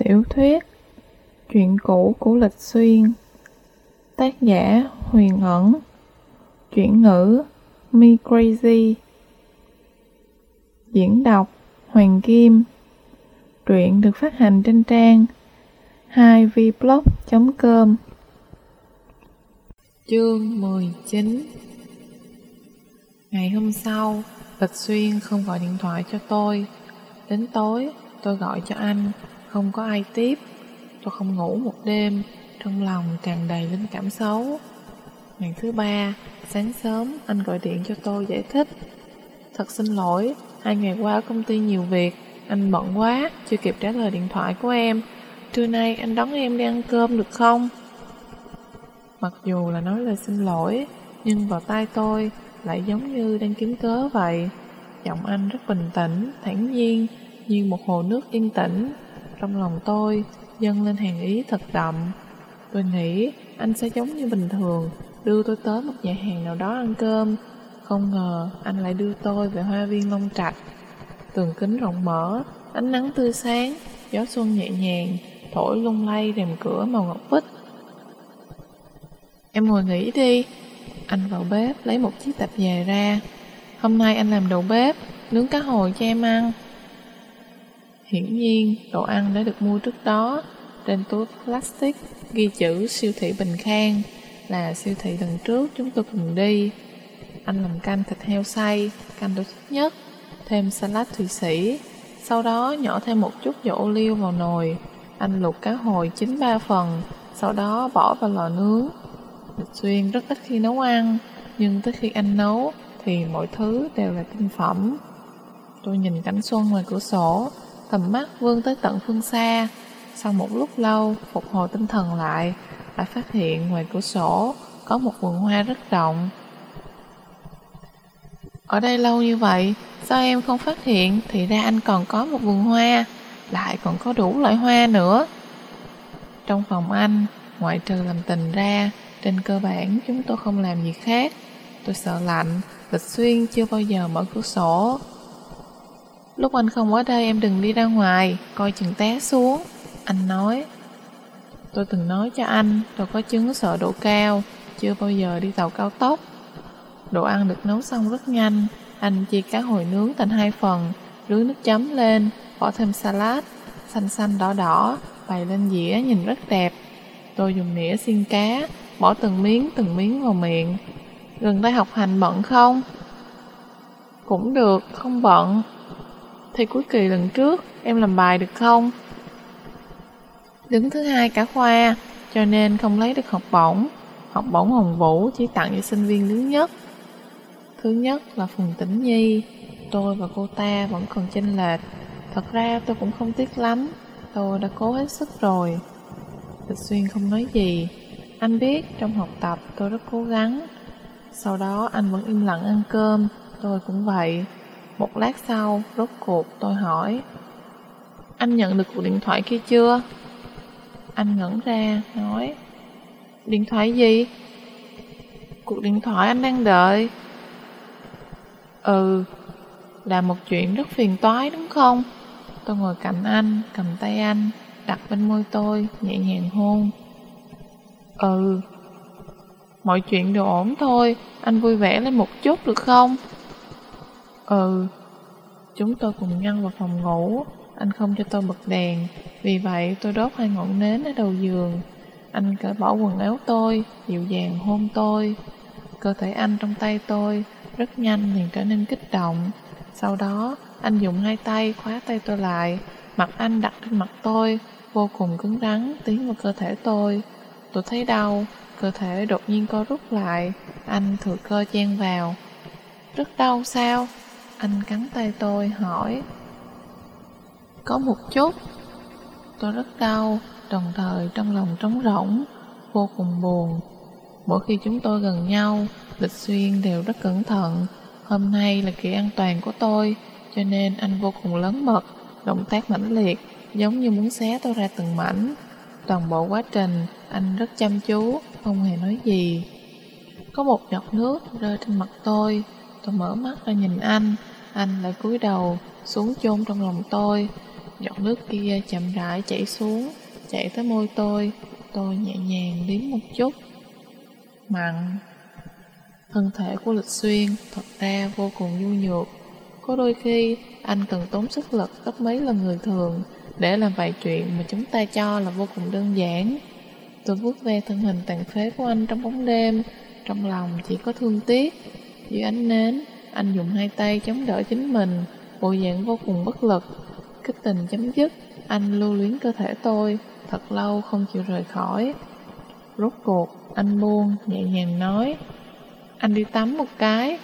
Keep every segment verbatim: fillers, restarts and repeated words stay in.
Tiểu thuyết Chuyện cũ của Lịch Xuyên. Tác giả Huyền Ẩn. Chuyển ngữ Me Crazy. Diễn đọc Hoàng Kim. Truyện được phát hành trên trang hai v blog chấm com. Chương mười chín. Ngày hôm sau, Lịch Xuyên không gọi điện thoại cho tôi. Đến tối, tôi gọi cho anh, không có ai tiếp. Tôi không ngủ một đêm, trong lòng tràn đầy linh cảm xấu. Ngày thứ ba, sáng sớm, anh gọi điện cho tôi giải thích. Thật xin lỗi, hai ngày qua ở công ty nhiều việc, anh bận quá, chưa kịp trả lời điện thoại của em. Trưa nay anh đón em đi ăn cơm được không? Mặc dù là nói lời xin lỗi, nhưng vào tai tôi lại giống như đang kiếm cớ vậy. Giọng anh rất bình tĩnh, thản nhiên, như một hồ nước yên tĩnh. Trong lòng tôi dâng lên hàn ý thật đậm. Tôi nghĩ anh sẽ giống như bình thường, đưa tôi tới một nhà hàng nào đó ăn cơm. Không ngờ anh lại đưa tôi về hoa viên Long Trạch. Tường kính rộng mở, ánh nắng tươi sáng, gió xuân nhẹ nhàng thổi lung lay rèm cửa màu ngọc bích. Em ngồi nghỉ đi. Anh vào bếp lấy một chiếc tạp dề ra. Hôm nay anh làm đầu bếp, nướng cá hồi cho em ăn. Hiển nhiên, đồ ăn đã được mua trước đó. Trên túi plastic ghi chữ siêu thị Bình Khang, là siêu thị lần trước chúng tôi cùng đi. Anh làm canh thịt heo xay, canh tôi thích nhất, thêm salad Thụy Sĩ. Sau đó nhỏ thêm một chút dầu ô liu vào nồi. Anh luộc cá hồi chín ba phần, sau đó bỏ vào lò nướng. Lịch Xuyên rất ít khi nấu ăn, nhưng tới khi anh nấu thì mọi thứ đều là tinh phẩm. Tôi nhìn cảnh xuân ngoài cửa sổ, tầm mắt vươn tới tận phương xa. Sau một lúc lâu phục hồi tinh thần lại, đã phát hiện ngoài cửa sổ có một vườn hoa rất rộng. Ở đây lâu như vậy, sao em không phát hiện? Thì ra anh còn có một vườn hoa, lại còn có đủ loại hoa nữa. Trong phòng anh, ngoại trừ làm tình ra, trên cơ bản chúng tôi không làm gì khác. Tôi sợ lạnh, Lịch Xuyên chưa bao giờ mở cửa sổ. Lúc anh không ở đây em đừng đi ra ngoài, coi chừng té xuống. Anh nói. Tôi từng nói cho anh, tôi có chứng sợ độ cao, chưa bao giờ đi tàu cao tốc. Đồ ăn được nấu xong rất nhanh. Anh chia cá hồi nướng thành hai phần, rưới nước chấm lên, bỏ thêm salad, xanh xanh đỏ đỏ, bày lên dĩa nhìn rất đẹp. Tôi dùng nĩa xiên cá, bỏ từng miếng từng miếng vào miệng. Gần đây học hành bận không? Cũng được, không bận. Thi cuối kỳ lần trước, em làm bài được không? Đứng thứ hai cả khoa, cho nên không lấy được học bổng. Học bổng Hồng Vũ chỉ tặng cho sinh viên đứng nhất. Thứ nhất là Phùng Tĩnh Nhi. Tôi và cô ta vẫn còn chênh lệch. Thật ra tôi cũng không tiếc lắm, tôi đã cố hết sức rồi. Lịch Xuyên không nói gì. Anh biết trong học tập tôi rất cố gắng. Sau đó anh vẫn im lặng ăn cơm. Tôi cũng vậy. Một lát sau, rốt cuộc tôi hỏi. Anh nhận được cuộc điện thoại kia chưa? Anh ngẩn ra, nói. Điện thoại gì? Cuộc điện thoại anh đang đợi. Ừ, là một chuyện rất phiền toái đúng không? Tôi ngồi cạnh anh, cầm tay anh, đặt bên môi tôi, nhẹ nhàng hôn. Ừ, mọi chuyện đều ổn thôi, anh vui vẻ lên một chút được không? Ừ. Chúng tôi cùng nhau vào phòng ngủ. Anh không cho tôi bật đèn, vì vậy tôi đốt hai ngọn nến ở đầu giường. Anh cởi bỏ quần áo tôi, dịu dàng hôn tôi. Cơ thể anh trong tay tôi rất nhanh liền trở nên kích động. Sau đó anh dùng hai tay khóa tay tôi lại. Mặt anh đặt trên mặt tôi, vô cùng cứng rắn tiến vào cơ thể tôi. Tôi thấy đau, cơ thể đột nhiên co rút lại. Anh thừa cơ chen vào. Rất đau sao? Anh cắn tay tôi, hỏi. Có một chút. Tôi rất đau, đồng thời trong lòng trống rỗng, vô cùng buồn. Mỗi khi chúng tôi gần nhau, Lịch Xuyên đều rất cẩn thận. Hôm nay là kỳ an toàn của tôi, cho nên anh vô cùng lớn mật, động tác mãnh liệt, giống như muốn xé tôi ra từng mảnh. Toàn bộ quá trình, anh rất chăm chú, không hề nói gì. Có một giọt nước rơi trên mặt tôi. Tôi mở mắt ra nhìn anh. Anh lại cúi đầu xuống chôn trong lòng tôi. Giọt nước kia chậm rãi chảy xuống, chảy tới môi tôi. Tôi nhẹ nhàng liếm một chút. Mặn. Thân thể của Lịch Xuyên thật ra vô cùng nhu nhược. Có đôi khi anh cần tốn sức lực gấp mấy lần người thường để làm vài chuyện mà chúng ta cho là vô cùng đơn giản. Tôi vuốt ve thân hình tàn phế của anh trong bóng đêm, trong lòng chỉ có thương tiếc. Dưới ánh nến, anh dùng hai tay chống đỡ chính mình, bộ dạng vô cùng bất lực. Kích tình chấm dứt, anh lưu luyến cơ thể tôi, thật lâu không chịu rời khỏi. Rốt cuộc, anh buông, nhẹ nhàng nói, anh đi tắm một cái.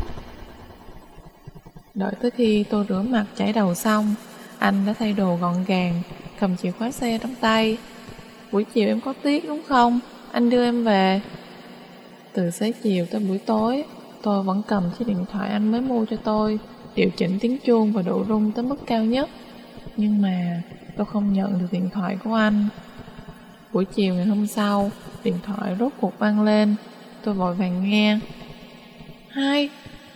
Đợi tới khi tôi rửa mặt chải đầu xong, anh đã thay đồ gọn gàng, cầm chìa khóa xe trong tay. Buổi chiều em có tiết đúng không? Anh đưa em về. Từ xế chiều tới buổi tối, tôi vẫn cầm chiếc điện thoại anh mới mua cho tôi, điều chỉnh tiếng chuông và độ rung tới mức cao nhất. Nhưng mà tôi không nhận được điện thoại của anh. Buổi chiều ngày hôm sau, điện thoại rốt cuộc vang lên. Tôi vội vàng nghe. Hai.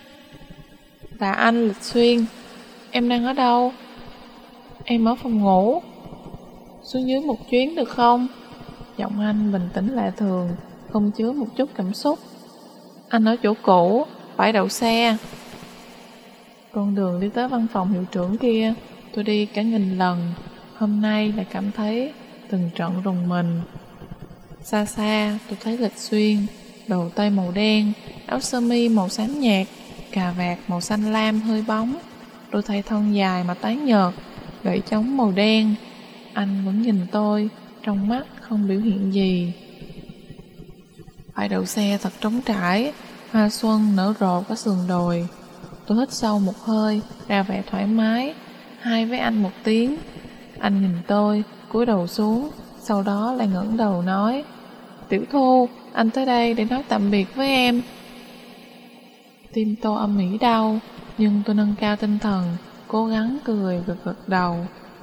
Là anh Lịch Xuyên. Em đang ở đâu? Em ở phòng ngủ. Xuống dưới một chuyến được không? Giọng anh bình tĩnh lạ thường, không chứa một chút cảm xúc. Anh ở chỗ cũ, bãi đậu xe. Con đường đi tới văn phòng hiệu trưởng kia, tôi đi cả nghìn lần. Hôm nay lại cảm thấy từng trận rùng mình. Xa xa tôi thấy Lịch Xuyên, đồ tây màu đen, áo sơ mi màu xám nhạt, cà vạt màu xanh lam hơi bóng, đôi tay thon dài mà tái nhợt, gậy chống màu đen. Anh vẫn nhìn tôi, trong mắt không biểu hiện gì. Bãi đậu xe thật trống trải, hoa xuân nở rộ có sườn đồi. Tôi hít sâu một hơi, ra vẻ thoải mái, hai với anh một tiếng. Anh nhìn tôi, cúi đầu xuống, sau đó lại ngẩng đầu nói, Tiểu Thu, anh tới đây để nói tạm biệt với em. Tim tôi âm ỉ đau, nhưng tôi nâng cao tinh thần, cố gắng cười gật gật đầu.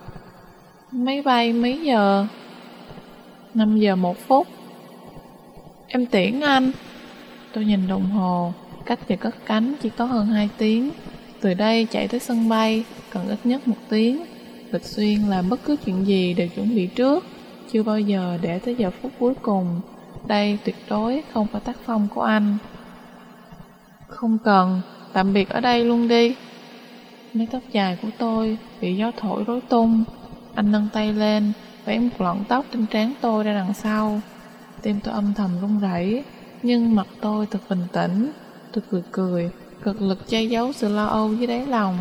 Máy bay mấy giờ? Năm giờ một phút. Em tiễn anh. Tôi nhìn đồng hồ, cách giờ cất cánh chỉ có hơn hai tiếng. Từ đây chạy tới sân bay cần ít nhất một tiếng. Lịch Xuyên làm bất cứ chuyện gì đều chuẩn bị trước, chưa bao giờ để tới giờ phút cuối cùng. Đây tuyệt đối không phải tác phong của anh. Không cần, tạm biệt ở đây luôn đi. Mái tóc dài của tôi bị gió thổi rối tung. Anh nâng tay lên, vén một lọn tóc trên trán tôi ra đằng sau. Tim tôi âm thầm run rẩy, nhưng mặt tôi thật bình tĩnh. Tôi cười cười, cực lực che giấu sự lo âu dưới đáy lòng.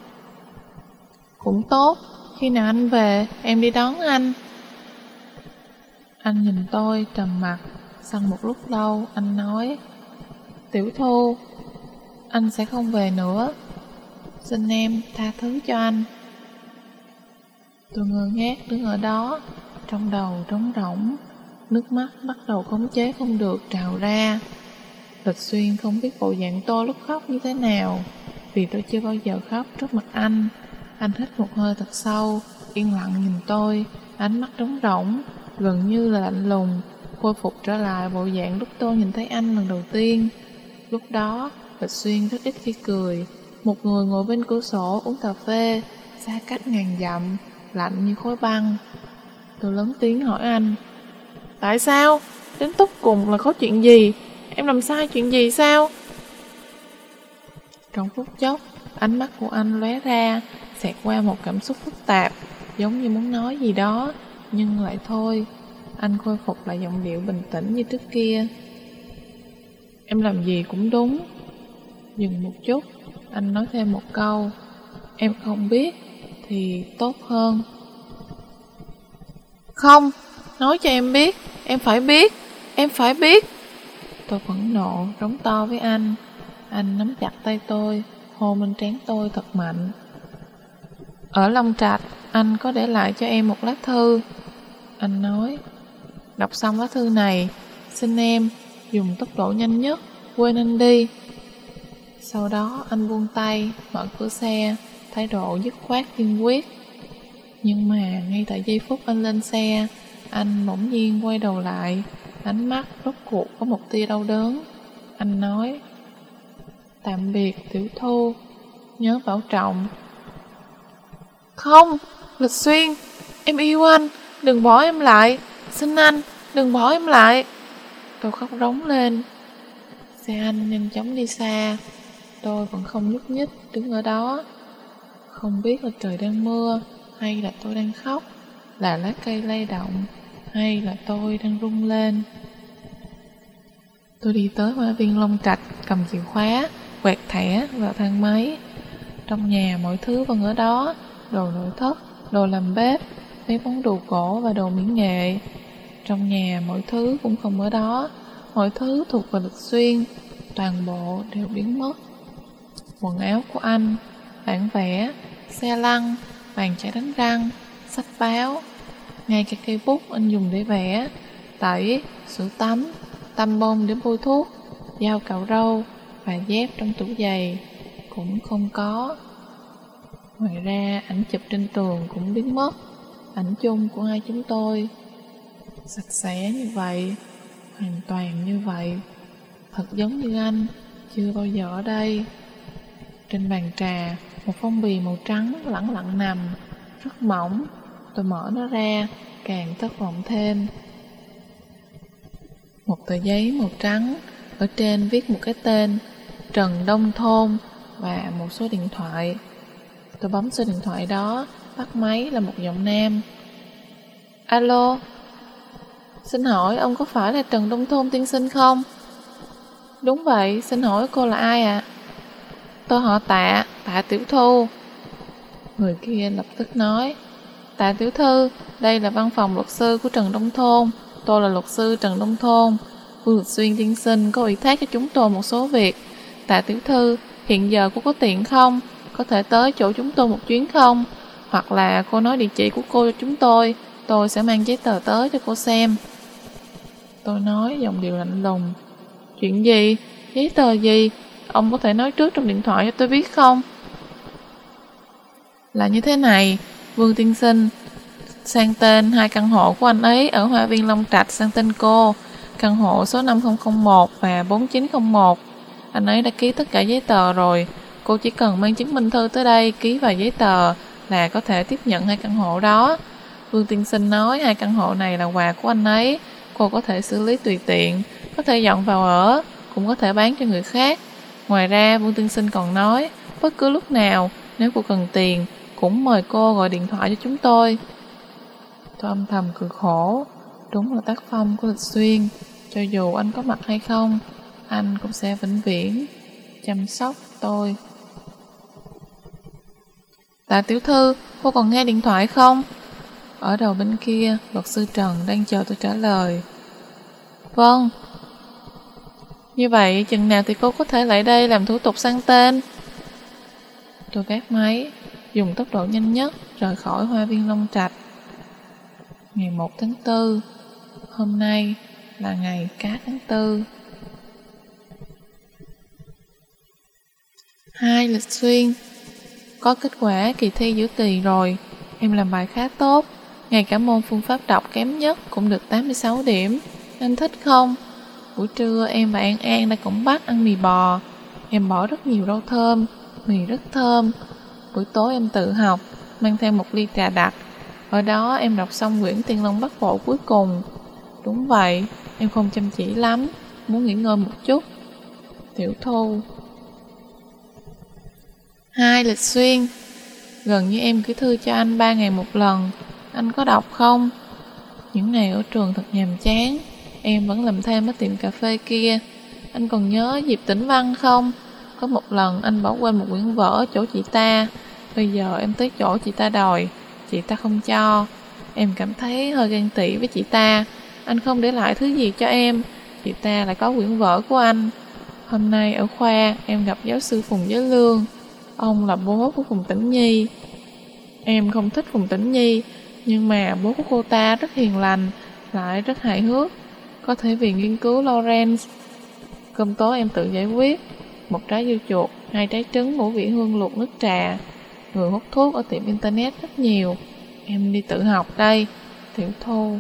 Cũng tốt, khi nào anh về, em đi đón anh. Anh nhìn tôi trầm mặc, sau một lúc lâu anh nói, Tiểu Thu, anh sẽ không về nữa. Xin em tha thứ cho anh. Tôi ngơ ngác đứng ở đó, trong đầu trống rỗng, nước mắt bắt đầu khống chế không được trào ra. Lịch Xuyên không biết bộ dạng tôi lúc khóc như thế nào, vì tôi chưa bao giờ khóc trước mặt anh. Anh hít một hơi thật sâu, yên lặng nhìn tôi, ánh mắt trống rỗng, gần như là lạnh lùng, khôi phục trở lại bộ dạng lúc tôi nhìn thấy anh lần đầu tiên. Lúc đó, Lịch Xuyên rất ít khi cười, một người ngồi bên cửa sổ uống cà phê, xa cách ngàn dặm, lạnh như khối băng. Tôi lớn tiếng hỏi anh, tại sao? Đến túc cùng là có chuyện gì? Em làm sai chuyện gì sao? Trong phút chốc, ánh mắt của anh lóe ra, xẹt qua một cảm xúc phức tạp, giống như muốn nói gì đó, nhưng lại thôi. Anh khôi phục lại giọng điệu bình tĩnh như trước kia. Em làm gì cũng đúng. Dừng một chút, anh nói thêm một câu, em không biết thì tốt hơn. Không, nói cho em biết, em phải biết, em phải biết. Tôi phẫn nộ, rống to với anh. Anh nắm chặt tay tôi, hôn lên trán tôi thật mạnh. Ở Long Trạch, anh có để lại cho em một lá thư. Anh nói, đọc xong lá thư này, xin em dùng tốc độ nhanh nhất, quên anh đi. Sau đó anh buông tay, mở cửa xe, thái độ dứt khoát kiên quyết. Nhưng mà ngay tại giây phút anh lên xe, anh bỗng nhiên quay đầu lại, ánh mắt rốt cuộc có một tia đau đớn. Anh nói, tạm biệt Tiểu Thu, nhớ bảo trọng. Không, Lịch Xuyên, em yêu anh, đừng bỏ em lại. Xin anh, đừng bỏ em lại. Tôi khóc rống lên. Xe anh nhanh chóng đi xa. Tôi vẫn không nhúc nhích đứng ở đó. Không biết là trời đang mưa, hay là tôi đang khóc, là lá cây lay động, hay là tôi đang rung lên. Tôi đi tới hoa viên Long Trạch, cầm chìa khóa, quẹt thẻ vào thang máy. Trong nhà mọi thứ vẫn ở đó, đồ nội thất, đồ làm bếp, mấy món đồ cổ và đồ mỹ nghệ. Trong nhà mọi thứ cũng không ở đó, mọi thứ thuộc về Lịch Xuyên, toàn bộ đều biến mất. Quần áo của anh, bản vẽ, xe lăn, bàn chải đánh răng, sách báo, ngay cả cây bút anh dùng để vẽ, tẩy, sữa tắm, tăm bông để bôi thuốc, dao cạo râu và dép trong tủ giày cũng không có. Ngoài ra, ảnh chụp trên tường cũng biến mất, ảnh chung của hai chúng tôi. Sạch sẽ như vậy, hoàn toàn như vậy, thật giống như anh, chưa bao giờ ở đây. Trên bàn trà, một phong bì màu trắng lẳng lặng nằm, rất mỏng. Tôi mở nó ra, càng thất vọng thêm. Một tờ giấy màu trắng, ở trên viết một cái tên, Trần Đông Thôn, và một số điện thoại. Tôi bấm số điện thoại đó, bắt máy là một giọng nam. Alo, xin hỏi ông có phải là Trần Đông Thôn tiên sinh không? Đúng vậy, xin hỏi cô là ai ạ? À? Tôi họ Tạ, Tạ Tiểu Thu. Người kia lập tức nói, Tạ Tiểu Thư, đây là văn phòng luật sư của Trần Đông Thôn. Tôi là luật sư Trần Đông Thôn. Vương Lịch Xuyên tiên sinh có ủy thác cho chúng tôi một số việc. Tạ Tiểu Thư, hiện giờ cô có tiện không? Có thể tới chỗ chúng tôi một chuyến không? Hoặc là cô nói địa chỉ của cô cho chúng tôi, tôi sẽ mang giấy tờ tới cho cô xem. Tôi nói giọng điệu lạnh lùng. Chuyện gì? Giấy tờ gì? Ông có thể nói trước trong điện thoại cho tôi biết không? Là như thế này, Vương tiên sinh, sang tên hai căn hộ của anh ấy ở Hoa viên Long Trạch sang tên cô, căn hộ số năm không không một và bốn chín không một. Anh ấy đã ký tất cả giấy tờ rồi, cô chỉ cần mang chứng minh thư tới đây ký vào giấy tờ là có thể tiếp nhận hai căn hộ đó. Vương tiên sinh nói hai căn hộ này là quà của anh ấy, cô có thể xử lý tùy tiện, có thể dọn vào ở, cũng có thể bán cho người khác. Ngoài ra, Vương tiên sinh còn nói, bất cứ lúc nào, nếu cô cần tiền, cũng mời cô gọi điện thoại cho chúng tôi. Tôi âm thầm cười khổ, đúng là tác phong của Lịch Xuyên, cho dù anh có mặt hay không, anh cũng sẽ vĩnh viễn chăm sóc tôi. Tạ Tiểu Thư, cô còn nghe điện thoại không? Ở đầu bên kia, luật sư Trần đang chờ tôi trả lời. Vâng. Như vậy, chừng nào thì cô có thể lại đây làm thủ tục sang tên? Tôi gác máy, dùng tốc độ nhanh nhất rời khỏi Hoa viên Long Trạch. Ngày một tháng tư, hôm nay là ngày cá tháng tư. Hai, Lịch Xuyên. Có kết quả kỳ thi giữa kỳ rồi, em làm bài khá tốt, ngay cả môn phương pháp đọc kém nhất cũng được tám mươi sáu điểm. Anh thích không? Buổi trưa em và An An đã cổng Bắc ăn mì bò, em bỏ rất nhiều rau thơm, mì rất thơm. Buổi tối em tự học, mang theo một ly trà đặc. Ở đó em đọc xong quyển Tiên Long Bắc Bộ cuối cùng. Đúng vậy, em không chăm chỉ lắm, muốn nghỉ ngơi một chút. Tiểu Thu. Hai, Lịch Xuyên. Gần như em gửi thư cho anh ba ngày một lần, anh có đọc không? Những ngày ở trường thật nhàm chán, em vẫn làm thêm ở tiệm cà phê kia. Anh còn nhớ Diệp Tĩnh Văn không? Có một lần anh bỏ quên một quyển vở ở chỗ chị ta. Bây giờ em tới chỗ chị ta đòi, chị ta không cho. Em cảm thấy hơi ghen tị với chị ta. Anh không để lại thứ gì cho em, chị ta lại có quyển vở của anh. Hôm nay ở khoa em gặp giáo sư Phùng Giới Lương. Ông là bố của Phùng Tĩnh Nhi. Em không thích Phùng Tĩnh Nhi, nhưng mà bố của cô ta rất hiền lành, lại rất hài hước, có thể vì nghiên cứu Lawrence. Cơm tối em tự giải quyết, một trái dưa chuột, hai trái trứng, ngũ vị hương luộc nước trà. Người hút thuốc ở tiệm internet rất nhiều, em đi tự học đây. Tiểu Thu.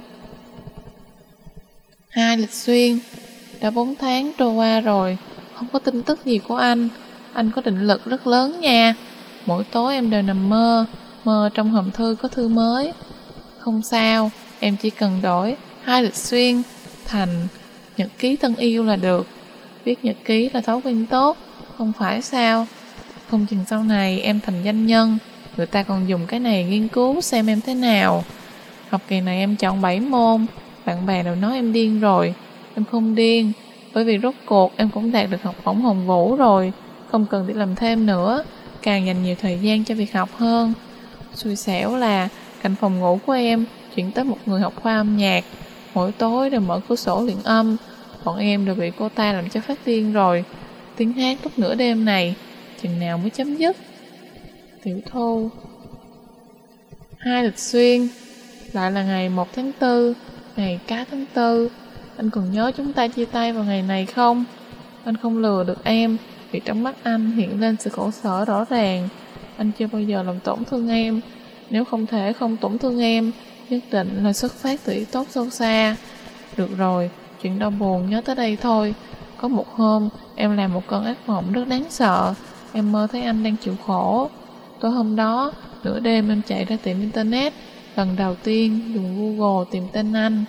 Hai, Lịch Xuyên. Đã bốn tháng trôi qua rồi, không có tin tức gì của anh. Anh có định lực rất lớn nha. Mỗi tối em đều nằm mơ, mơ trong hòm thư có thư mới. Không sao, em chỉ cần đổi Hai Lịch Xuyên thành nhật ký thân yêu là được. Viết nhật ký là thói quen tốt, không phải sao? Không chừng sau này em thành doanh nhân, người ta còn dùng cái này nghiên cứu xem em thế nào. Học kỳ này em chọn bảy môn, bạn bè đều nói em điên rồi. Em không điên, bởi vì rốt cuộc em cũng đạt được học bổng Hồng Vũ rồi, không cần đi làm thêm nữa, càng dành nhiều thời gian cho việc học hơn. Xui xẻo là cạnh phòng ngủ của em chuyển tới một người học khoa âm nhạc, mỗi tối đều mở cửa sổ luyện âm. Bọn em đều bị cô ta làm cho phát điên rồi. Tiếng hát lúc nửa đêm này chừng nào mới chấm dứt? Tiểu Thu. Hai Lịch Xuyên. Lại là ngày một tháng tư, ngày cá tháng tư. Anh còn nhớ chúng ta chia tay vào ngày này không? Anh không lừa được em, vì trong mắt anh hiện lên sự khổ sở rõ ràng. Anh chưa bao giờ làm tổn thương em. Nếu không thể không tổn thương em, nhất định là xuất phát từ ý tốt sâu xa. Được rồi, chuyện đau buồn nhớ tới đây thôi. Có một hôm, em làm một cơn ác mộng rất đáng sợ. Em mơ thấy anh đang chịu khổ. Tối hôm đó, nửa đêm em chạy ra tiệm internet, lần đầu tiên dùng Google tìm tên anh.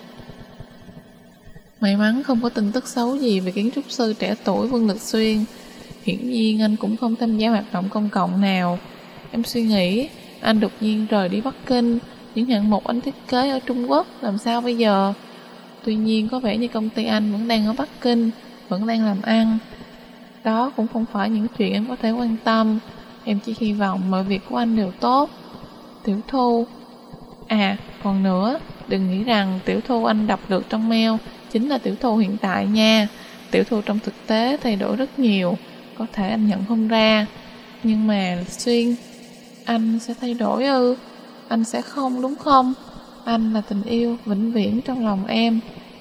May mắn không có tin tức xấu gì về kiến trúc sư trẻ tuổi Vương Lịch Xuyên. Hiển nhiên anh cũng không tham gia hoạt động công cộng nào. Em suy nghĩ, anh đột nhiên rời đi Bắc Kinh, những hạng mục anh thiết kế ở Trung Quốc làm sao bây giờ? Tuy nhiên có vẻ như công ty anh vẫn đang ở Bắc Kinh, vẫn đang làm ăn. Đó cũng không phải những chuyện em có thể quan tâm. Em chỉ hy vọng mọi việc của anh đều tốt. Tiểu Thu. À, còn nữa, đừng nghĩ rằng Tiểu Thu anh đọc được trong mail chính là Tiểu Thu hiện tại nha. Tiểu Thu trong thực tế thay đổi rất nhiều, có thể anh nhận không ra. Nhưng mà Xuyên, anh sẽ thay đổi ư? Anh sẽ không đúng không? Anh là tình yêu vĩnh viễn trong lòng em.